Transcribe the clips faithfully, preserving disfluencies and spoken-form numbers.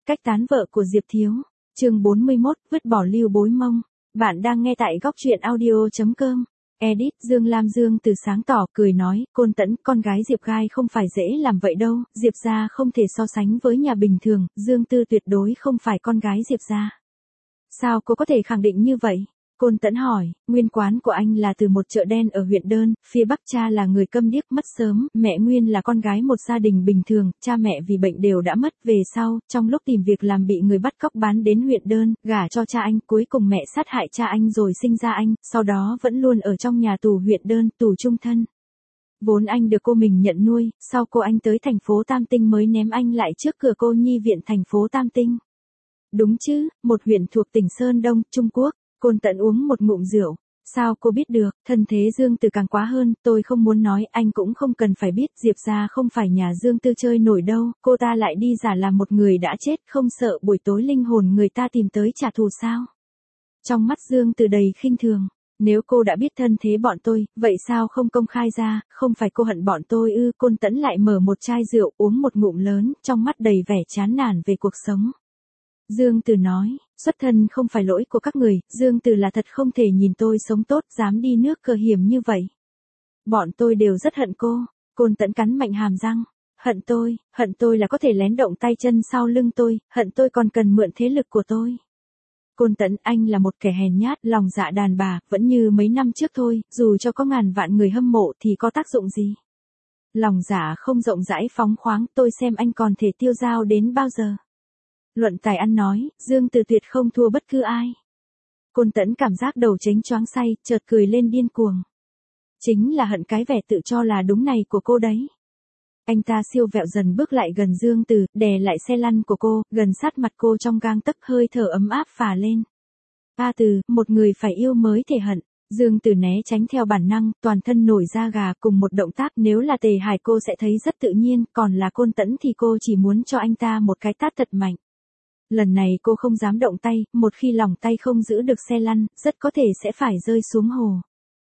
Cách tán vợ của Diệp Thiếu. Chương bốn mươi mốt, vứt bỏ Lưu Bối Mông. Bạn đang nghe tại góc truyện audio chấm com. Edit Dương Lam Dương từ sáng tỏ cười nói, Côn Tẫn, con gái Diệp Gai không phải dễ làm vậy đâu, Diệp gia không thể so sánh với nhà bình thường, Dương Tư tuyệt đối không phải con gái Diệp gia. Sao cô có thể khẳng định như vậy? Côn Tẫn hỏi, nguyên quán của anh là từ một chợ đen ở huyện Đơn, phía Bắc, cha là người câm điếc mất sớm, mẹ Nguyên là con gái một gia đình bình thường, cha mẹ vì bệnh đều đã mất, về sau, trong lúc tìm việc làm bị người bắt cóc bán đến huyện Đơn, gả cho cha anh, cuối cùng mẹ sát hại cha anh rồi sinh ra anh, sau đó vẫn luôn ở trong nhà tù huyện Đơn, tù chung thân. Vốn anh được cô mình nhận nuôi, sau cô anh tới thành phố Tam Tinh mới ném anh lại trước cửa cô nhi viện thành phố Tam Tinh. Đúng chứ, một huyện thuộc tỉnh Sơn Đông, Trung Quốc. Côn Tẫn uống một ngụm rượu. Sao cô biết được, thân thế Dương Từ càng quá hơn, tôi không muốn nói, anh cũng không cần phải biết, Diệp gia không phải nhà Dương Tư chơi nổi đâu, cô ta lại đi giả làm một người đã chết, không sợ buổi tối linh hồn người ta tìm tới trả thù sao? Trong mắt Dương Từ đầy khinh thường, nếu cô đã biết thân thế bọn tôi, vậy sao không công khai ra, không phải cô hận bọn tôi ư? Côn Tẫn lại mở một chai rượu, uống một ngụm lớn, trong mắt đầy vẻ chán nản về cuộc sống. Dương Từ nói, xuất thân không phải lỗi của các người, Dương Từ là thật không thể nhìn tôi sống tốt, dám đi nước cờ hiểm như vậy. Bọn tôi đều rất hận cô. Côn Tẫn cắn mạnh hàm răng. Hận tôi, hận tôi là có thể lén động tay chân sau lưng tôi, hận tôi còn cần mượn thế lực của tôi. Côn Tẫn, anh là một kẻ hèn nhát, lòng dạ đàn bà, vẫn như mấy năm trước thôi, dù cho có ngàn vạn người hâm mộ thì có tác dụng gì. Lòng dạ không rộng rãi phóng khoáng, tôi xem anh còn thể tiêu dao đến bao giờ. Luận tài ăn nói, Dương Từ tuyệt không thua bất cứ ai. Côn Tẫn cảm giác đầu chếnh choáng say, chợt cười lên điên cuồng. Chính là hận cái vẻ tự cho là đúng này của cô đấy. Anh ta siêu vẹo dần bước lại gần Dương Từ, đè lại xe lăn của cô, gần sát mặt cô trong gang tấc, hơi thở ấm áp phả lên. A Từ, một người phải yêu mới thể hận. Dương Từ né tránh theo bản năng, toàn thân nổi da gà, cùng một động tác, nếu là Tề Hải cô sẽ thấy rất tự nhiên, còn là Côn Tẫn thì cô chỉ muốn cho anh ta một cái tát thật mạnh. Lần này cô không dám động tay, một khi lòng tay không giữ được xe lăn, rất có thể sẽ phải rơi xuống hồ.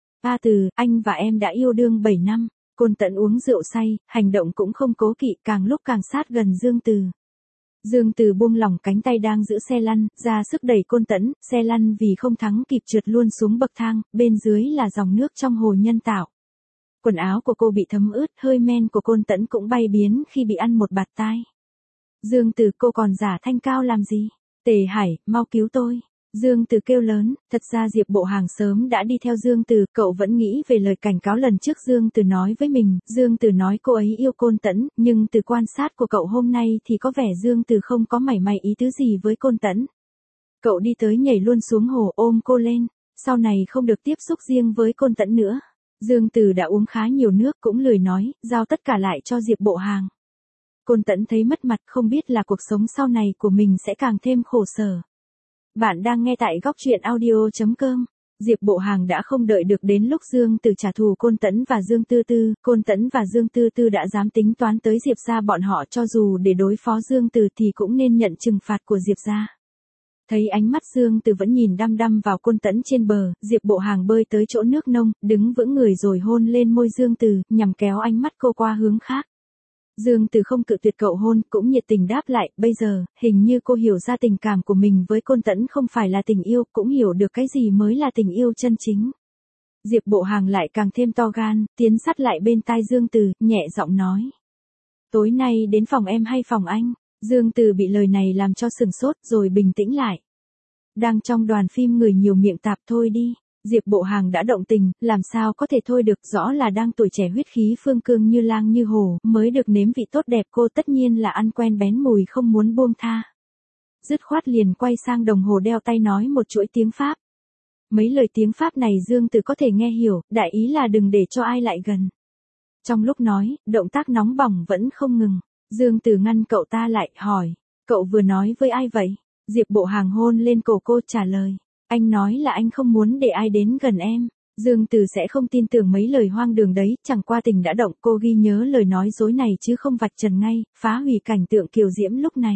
A Từ, anh và em đã yêu đương bảy năm, Côn Tẫn uống rượu say, hành động cũng không cố kỵ, càng lúc càng sát gần Dương Từ. Dương Từ buông lỏng cánh tay đang giữ xe lăn, ra sức đẩy Côn Tẫn, xe lăn vì không thắng kịp trượt luôn xuống bậc thang, bên dưới là dòng nước trong hồ nhân tạo. Quần áo của cô bị thấm ướt, hơi men của Côn Tẫn cũng bay biến khi bị ăn một bạt tai. Dương Từ, cô còn giả thanh cao làm gì? Tề Hải, mau cứu tôi. Dương Từ kêu lớn, thật ra Diệp Bộ Hàng sớm đã đi theo Dương Từ, cậu vẫn nghĩ về lời cảnh cáo lần trước Dương Từ nói với mình, Dương Từ nói cô ấy yêu Côn Tẫn, nhưng từ quan sát của cậu hôm nay thì có vẻ Dương Từ không có mảy may ý tứ gì với Côn Tẫn. Cậu đi tới nhảy luôn xuống hồ ôm cô lên, sau này không được tiếp xúc riêng với Côn Tẫn nữa. Dương Từ đã uống khá nhiều nước cũng lười nói, giao tất cả lại cho Diệp Bộ Hàng. Côn Tẫn thấy mất mặt, không biết là cuộc sống sau này của mình sẽ càng thêm khổ sở. Bạn đang nghe tại góc truyện audio chấm com. Diệp Bộ Hàng đã không đợi được đến lúc Dương Từ trả thù Côn Tẫn và Dương Tư Tư, Côn Tẫn và Dương Tư Tư đã dám tính toán tới Diệp gia bọn họ, cho dù để đối phó Dương Từ thì cũng nên nhận trừng phạt của Diệp gia. Thấy ánh mắt Dương Từ vẫn nhìn đăm đăm vào Côn Tẫn trên bờ, Diệp Bộ Hàng bơi tới chỗ nước nông, đứng vững người rồi hôn lên môi Dương Từ, nhằm kéo ánh mắt cô qua hướng khác. Dương Từ không cự tuyệt cậu hôn, cũng nhiệt tình đáp lại, bây giờ, hình như cô hiểu ra tình cảm của mình với Côn Tẫn không phải là tình yêu, cũng hiểu được cái gì mới là tình yêu chân chính. Diệp Bộ Hàng lại càng thêm to gan, tiến sát lại bên tai Dương Từ, nhẹ giọng nói. Tối nay đến phòng em hay phòng anh? Dương Từ bị lời này làm cho sừng sốt rồi bình tĩnh lại. Đang trong đoàn phim người nhiều miệng tạp, thôi đi. Diệp Bộ Hàng đã động tình, làm sao có thể thôi được, rõ là đang tuổi trẻ huyết khí phương cương như lang như hổ, mới được nếm vị tốt đẹp, cô tất nhiên là ăn quen bén mùi không muốn buông tha. Dứt khoát liền quay sang đồng hồ đeo tay nói một chuỗi tiếng Pháp. Mấy lời tiếng Pháp này Dương Từ có thể nghe hiểu, đại ý là đừng để cho ai lại gần. Trong lúc nói, động tác nóng bỏng vẫn không ngừng. Dương Từ ngăn cậu ta lại, hỏi, cậu vừa nói với ai vậy? Diệp Bộ Hàng hôn lên cổ cô trả lời. Anh nói là anh không muốn để ai đến gần em. Dương Từ sẽ không tin tưởng mấy lời hoang đường đấy, chẳng qua tình đã động, cô ghi nhớ lời nói dối này chứ không vạch trần ngay, phá hủy cảnh tượng kiều diễm lúc này.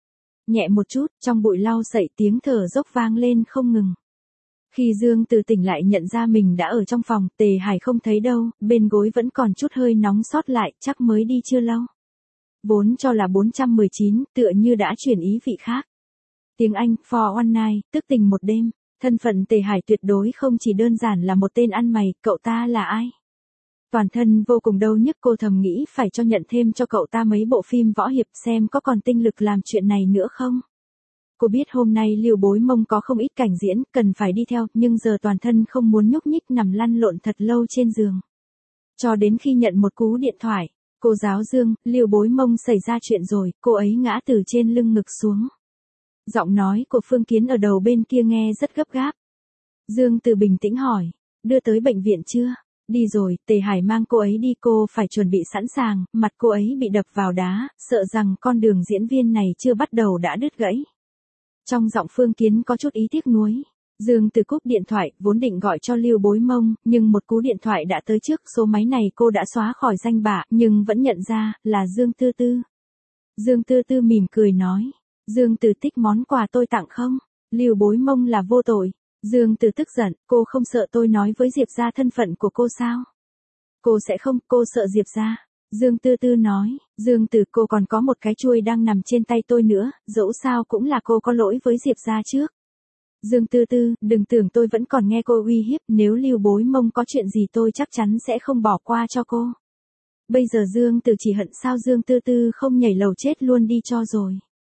Nhẹ một chút, trong bụi lau sậy tiếng thở dốc vang lên không ngừng. Khi Dương Từ tỉnh lại nhận ra mình đã ở trong phòng, Tề Hải không thấy đâu, bên gối vẫn còn chút hơi nóng sót lại, chắc mới đi chưa lâu. Vốn cho là bốn trăm mười chín, tựa như đã chuyển ý vị khác. Tiếng Anh, for one night, tức tình một đêm. Thân phận Tề Hải tuyệt đối không chỉ đơn giản là một tên ăn mày, cậu ta là ai? Toàn thân vô cùng đau nhức, cô thầm nghĩ phải cho nhận thêm cho cậu ta mấy bộ phim võ hiệp xem có còn tinh lực làm chuyện này nữa không. Cô biết hôm nay Lưu Bối Mông có không ít cảnh diễn, cần phải đi theo, nhưng giờ toàn thân không muốn nhúc nhích nằm lăn lộn thật lâu trên giường. Cho đến khi nhận một cú điện thoại, cô giáo Dương, Lưu Bối Mông xảy ra chuyện rồi, cô ấy ngã từ trên lưng ngực xuống. Giọng nói của Phương Kiến ở đầu bên kia nghe rất gấp gáp. Dương Từ bình tĩnh hỏi, đưa tới bệnh viện chưa? Đi rồi, Tề Hải mang cô ấy đi, cô phải chuẩn bị sẵn sàng, mặt cô ấy bị đập vào đá, sợ rằng con đường diễn viên này chưa bắt đầu đã đứt gãy. Trong giọng Phương Kiến có chút ý tiếc nuối. Dương Từ cúp điện thoại, vốn định gọi cho Lưu Bối Mông, nhưng một cú điện thoại đã tới trước, số máy này cô đã xóa khỏi danh bạ, nhưng vẫn nhận ra, là Dương Tư Tư. Dương Tư Tư mỉm cười nói, Dương Từ thích món quà tôi tặng không? Lưu Bối Mông là vô tội. Dương Từ tức giận, cô không sợ tôi nói với Diệp gia thân phận của cô sao? Cô sẽ không, cô sợ Diệp gia. Dương Tư Tư nói, Dương Từ, cô còn có một cái chuôi đang nằm trên tay tôi nữa, dẫu sao cũng là cô có lỗi với Diệp gia trước. Dương Tư Tư, đừng tưởng tôi vẫn còn nghe cô uy hiếp, nếu Lưu Bối Mông có chuyện gì tôi chắc chắn sẽ không bỏ qua cho cô. Bây giờ Dương Từ chỉ hận sao Dương Tư Tư không nhảy lầu chết luôn đi cho rồi.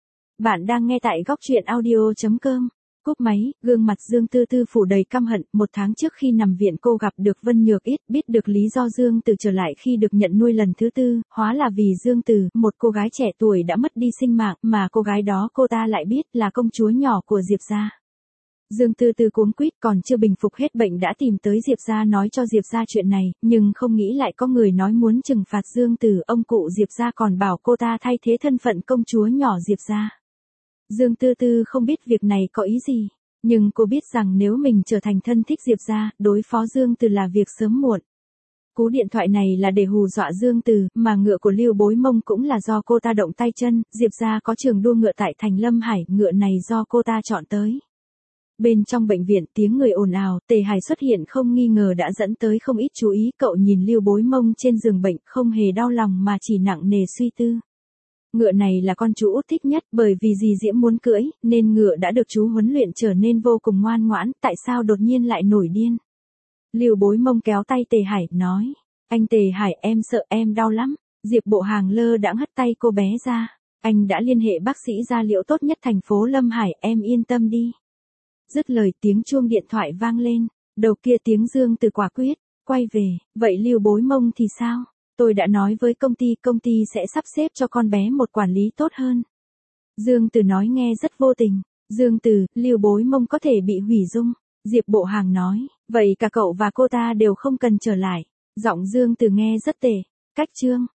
Bạn đang nghe tại góc truyện audio chấm com. Cúp máy, gương mặt Dương Tư Tư phủ đầy căm hận, một tháng trước khi nằm viện cô gặp được Vân Nhược Ít, biết được lý do Dương Từ trở lại khi được nhận nuôi lần thứ tư, hóa là vì Dương Từ, một cô gái trẻ tuổi đã mất đi sinh mạng, mà cô gái đó cô ta lại biết là công chúa nhỏ của Diệp gia. Dương Tư Tư cuống quýt, còn chưa bình phục hết bệnh đã tìm tới Diệp gia nói cho Diệp gia chuyện này, nhưng không nghĩ lại có người nói muốn trừng phạt Dương Từ, ông cụ Diệp gia còn bảo cô ta thay thế thân phận công chúa nhỏ Diệp gia. Dương Tư Tư không biết việc này có ý gì, nhưng cô biết rằng nếu mình trở thành thân thích Diệp gia, đối phó Dương Từ là việc sớm muộn. Cú điện thoại này là để hù dọa Dương Từ, mà ngựa của Lưu Bối Mông cũng là do cô ta động tay chân, Diệp gia có trường đua ngựa tại thành Lâm Hải, ngựa này do cô ta chọn tới. Bên trong bệnh viện tiếng người ồn ào, Tề Hải xuất hiện không nghi ngờ đã dẫn tới không ít chú ý, cậu nhìn Lưu Bối Mông trên giường bệnh không hề đau lòng mà chỉ nặng nề suy tư. Ngựa này là con chú út thích nhất, bởi vì dì Diễm muốn cưỡi, nên ngựa đã được chú huấn luyện trở nên vô cùng ngoan ngoãn, tại sao đột nhiên lại nổi điên? Lưu Bối Mông kéo tay Tề Hải, nói, anh Tề Hải, em sợ em đau lắm. Diệp Bộ Hàng lơ đãng hất tay cô bé ra, anh đã liên hệ bác sĩ da liễu tốt nhất thành phố Lâm Hải, em yên tâm đi. Dứt lời tiếng chuông điện thoại vang lên, đầu kia tiếng Dương Từ quả quyết, quay về, vậy Lưu Bối Mông thì sao? Tôi đã nói với công ty, công ty sẽ sắp xếp cho con bé một quản lý tốt hơn. Dương Từ nói nghe rất vô tình. Dương Từ, Lưu Bối Mông có thể bị hủy dung. Diệp Bộ Hàng nói, vậy cả cậu và cô ta đều không cần trở lại. Giọng Dương Từ nghe rất tệ. Cách chương.